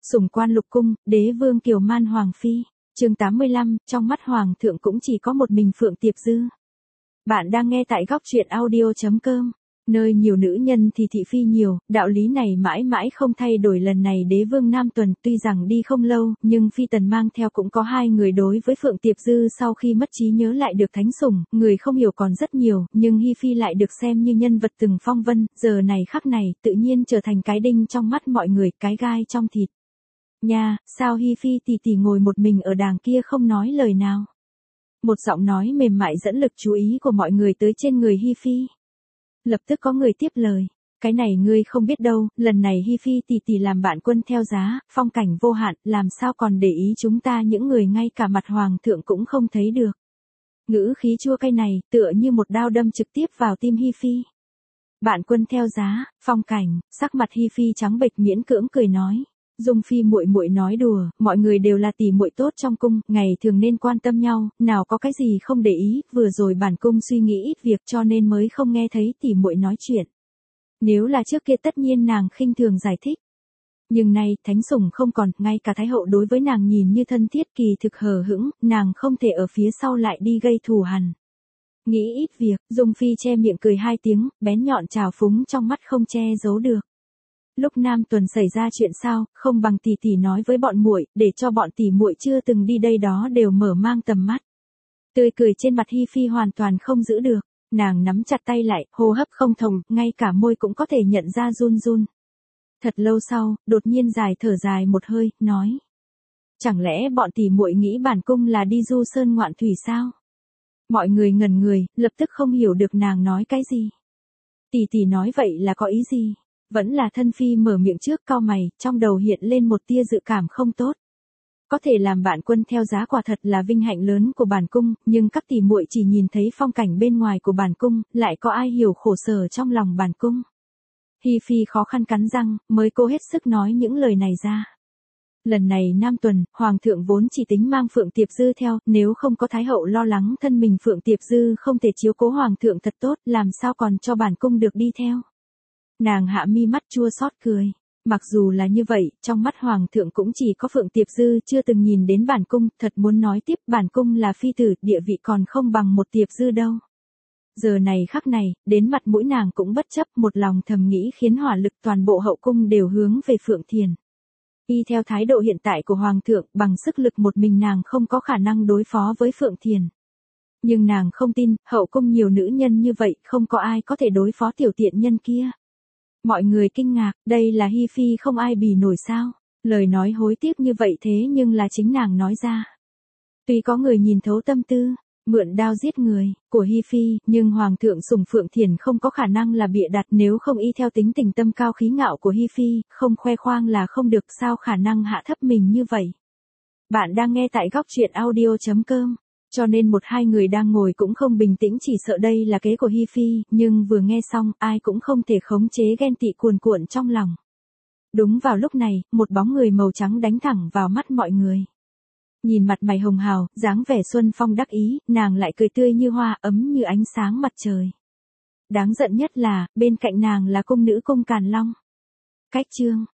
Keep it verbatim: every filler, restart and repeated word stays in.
Sủng quan lục cung, đế vương kiều man hoàng phi. Chương tám mươi lăm, trong mắt hoàng thượng cũng chỉ có một mình Phượng Tiệp Dư. Bạn đang nghe tại góc truyện audio chấm com. Nơi nhiều nữ nhân thì thị phi nhiều, đạo lý này mãi mãi không thay đổi. Lần này đế vương Nam Tuần tuy rằng đi không lâu, nhưng phi tần mang theo cũng có hai người. Đối với Phượng Tiệp Dư sau khi mất trí nhớ lại được thánh sủng, người không hiểu còn rất nhiều, nhưng Hi Phi lại được xem như nhân vật từng phong vân, giờ này khắc này tự nhiên trở thành cái đinh trong mắt mọi người, cái gai trong thịt. Nha, sao Hi Phi tì tì ngồi một mình ở đàng kia không nói lời nào? Một giọng nói mềm mại dẫn lực chú ý của mọi người tới trên người Hi Phi. Lập tức có người tiếp lời, cái này ngươi không biết đâu, lần này Hi Phi tì tì làm bạn quân theo giá, phong cảnh vô hạn, làm sao còn để ý chúng ta những người ngay cả mặt hoàng thượng cũng không thấy được. Ngữ khí chua cay này, tựa như một đao đâm trực tiếp vào tim Hi Phi. Bạn quân theo giá, phong cảnh, sắc mặt Hi Phi trắng bệch miễn cưỡng cười nói. Dung Phi muội muội nói đùa, mọi người đều là tỷ muội tốt trong cung, ngày thường nên quan tâm nhau, nào có cái gì không để ý, vừa rồi bản cung suy nghĩ ít việc cho nên mới không nghe thấy tỷ muội nói chuyện. Nếu là trước kia tất nhiên nàng khinh thường giải thích. Nhưng nay, thánh sủng không còn, ngay cả thái hậu đối với nàng nhìn như thân thiết, kỳ thực hờ hững, nàng không thể ở phía sau lại đi gây thù hằn. Nghĩ ít việc, Dung Phi che miệng cười hai tiếng, bén nhọn trào phúng trong mắt không che giấu được. Lúc Nam Tuần xảy ra chuyện sao, không bằng tỷ tỷ nói với bọn muội, để cho bọn tỷ muội chưa từng đi đây đó đều mở mang tầm mắt. Tươi cười trên mặt Hi Phi hoàn toàn không giữ được, nàng nắm chặt tay lại, hô hấp không thông, ngay cả môi cũng có thể nhận ra run run. Thật lâu sau, đột nhiên dài thở dài một hơi, nói: chẳng lẽ bọn tỷ muội nghĩ bản cung là đi du sơn ngoạn thủy sao? Mọi người ngẩn người, lập tức không hiểu được nàng nói cái gì. Tỷ tỷ nói vậy là có ý gì? Vẫn là thân phi mở miệng trước, cau mày, trong đầu hiện lên một tia dự cảm không tốt. Có thể làm bạn quân theo giá quả thật là vinh hạnh lớn của bản cung, nhưng các tỷ muội chỉ nhìn thấy phong cảnh bên ngoài của bản cung, lại có ai hiểu khổ sở trong lòng bản cung. Hi Phi khó khăn cắn răng, mới cố hết sức nói những lời này ra. Lần này Nam Tuần, Hoàng thượng vốn chỉ tính mang Phượng Tiệp Dư theo, nếu không có Thái hậu lo lắng thân mình Phượng Tiệp Dư không thể chiếu cố Hoàng thượng thật tốt, làm sao còn cho bản cung được đi theo. Nàng hạ mi mắt chua xót cười. Mặc dù là như vậy, trong mắt hoàng thượng cũng chỉ có Phượng Tiệp Dư chưa từng nhìn đến bản cung, thật muốn nói tiếp bản cung là phi tử, địa vị còn không bằng một Tiệp Dư đâu. Giờ này khắc này, đến mặt mũi nàng cũng bất chấp, một lòng thầm nghĩ khiến hỏa lực toàn bộ hậu cung đều hướng về Phượng Thiền. Y theo thái độ hiện tại của hoàng thượng, bằng sức lực một mình nàng không có khả năng đối phó với Phượng Thiền. Nhưng nàng không tin, hậu cung nhiều nữ nhân như vậy, không có ai có thể đối phó tiểu tiện nhân kia. Mọi người kinh ngạc, đây là Hi Phi không ai bì nổi sao? Lời nói hối tiếc như vậy thế nhưng là chính nàng nói ra. Tuy có người nhìn thấu tâm tư, mượn đao giết người, của Hi Phi, nhưng Hoàng thượng sủng Phượng Thiền không có khả năng là bịa đặt, nếu không y theo tính tình tâm cao khí ngạo của Hi Phi, không khoe khoang là không được, sao khả năng hạ thấp mình như vậy. Bạn đang nghe tại góc truyện audio chấm com. Cho nên một hai người đang ngồi cũng không bình tĩnh, chỉ sợ đây là kế của Hi Phi, nhưng vừa nghe xong, ai cũng không thể khống chế ghen tị cuồn cuộn trong lòng. Đúng vào lúc này, một bóng người màu trắng đánh thẳng vào mắt mọi người. Nhìn mặt mày hồng hào, dáng vẻ xuân phong đắc ý, nàng lại cười tươi như hoa, ấm như ánh sáng mặt trời. Đáng giận nhất là, bên cạnh nàng là cung nữ cung Càn Long. Cách chương